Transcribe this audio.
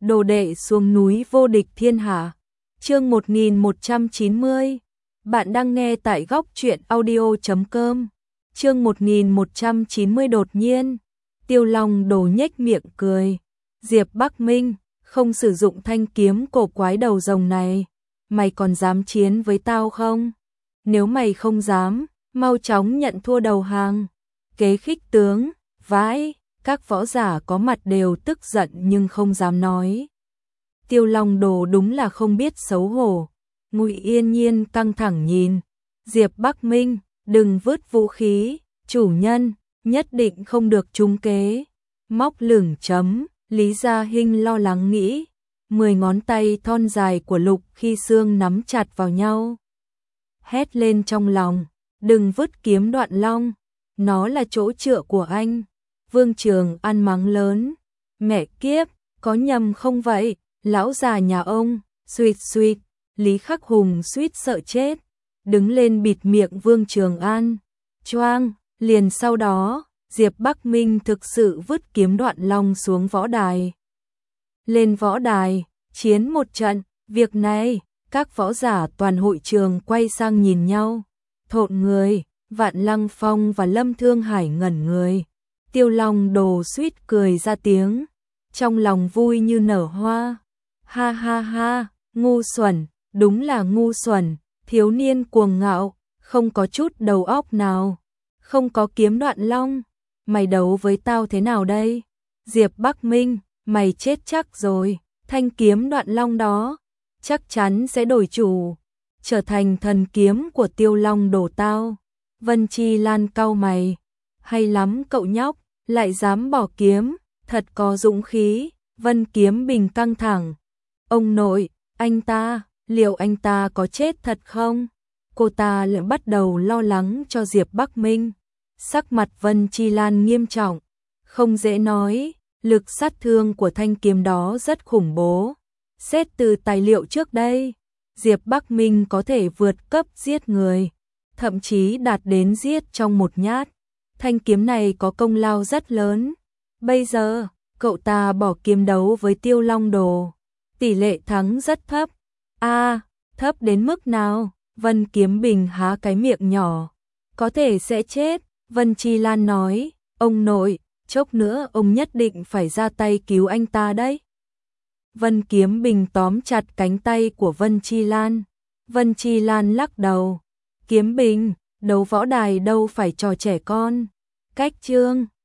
đồ đệ xuống núi vô địch thiên hạ. Chương 1190. Bạn đang nghe tại góc truyện audio.com. Chương 1190 đột nhiên. Tiêu Long Đồ nhếch miệng cười. Diệp Bắc Minh, không sử dụng thanh kiếm cổ quái đầu rồng này, mày còn dám chiến với tao không? Nếu mày không dám, mau chóng nhận thua đầu hàng. Kế khích tướng, vãi, các võ giả có mặt đều tức giận nhưng không dám nói. Tiêu Long Đồ đúng là không biết xấu hổ. Ngụy Yên Nhiên căng thẳng nhìn. Diệp Bắc Minh, đừng vứt vũ khí, chủ nhân, nhất định không được trúng kế. Móc lửng chấm, Lý Gia Hinh lo lắng nghĩ. 10 ngón tay thon dài của Lục Khi Xương nắm chặt vào nhau. Hét lên trong lòng, đừng vứt kiếm Đoạn Long, nó là chỗ tựa của anh. Vương Trường An mắng lớn, mẹ kiếp, có nhầm không vậy, lão già nhà ông, suýt suýt, Lý Khắc Hùng suýt sợ chết, đứng lên bịt miệng Vương Trường An. Choang, liền sau đó, Diệp Bắc Minh thực sự vứt kiếm Đoạn Long xuống võ đài. Lên võ đài, chiến một trận, việc này, các võ giả toàn hội trường quay sang nhìn nhau. Thộn người, Vạn Lăng Phong và Lâm Thương Hải ngẩn người. Tiêu Long Đồ suýt cười ra tiếng, trong lòng vui như nở hoa. Ha ha ha, ngu xuẩn, đúng là ngu xuẩn, thiếu niên cuồng ngạo, không có chút đầu óc nào. Không có kiếm Đoạn Long, mày đấu với tao thế nào đây? Diệp Bắc Minh, mày chết chắc rồi, thanh kiếm Đoạn Long đó chắc chắn sẽ đổi chủ, trở thành thần kiếm của Tiêu Long Đồ tao. Vân Chi Lan cau mày, hay lắm cậu nhóc, lại dám bỏ kiếm, thật có dũng khí. Vân Kiếm Bình căng thẳng. Ông nội, liệu anh ta có chết thật không? Cô ta lại bắt đầu lo lắng cho Diệp Bắc Minh. Sắc mặt Vân Chi Lan nghiêm trọng, không dễ nói, lực sát thương của thanh kiếm đó rất khủng bố. Xét từ tài liệu trước đây, Diệp Bắc Minh có thể vượt cấp giết người, thậm chí đạt đến giết trong một nhát. Thanh kiếm này có công lao rất lớn. Bây giờ, cậu ta bỏ kiếm đấu với Tiêu Long Đồ, tỷ lệ thắng rất thấp. Thấp đến mức nào? Vân Kiếm Bình há cái miệng nhỏ. Có thể sẽ chết. Vân Chi Lan nói, ông nội, chốc nữa ông nhất định phải ra tay cứu anh ta đấy. Vân Kiếm Bình tóm chặt cánh tay của Vân Chi Lan. Vân Chi Lan lắc đầu. Kiếm Bình, đấu võ đài đâu phải trò trẻ con. Cách chương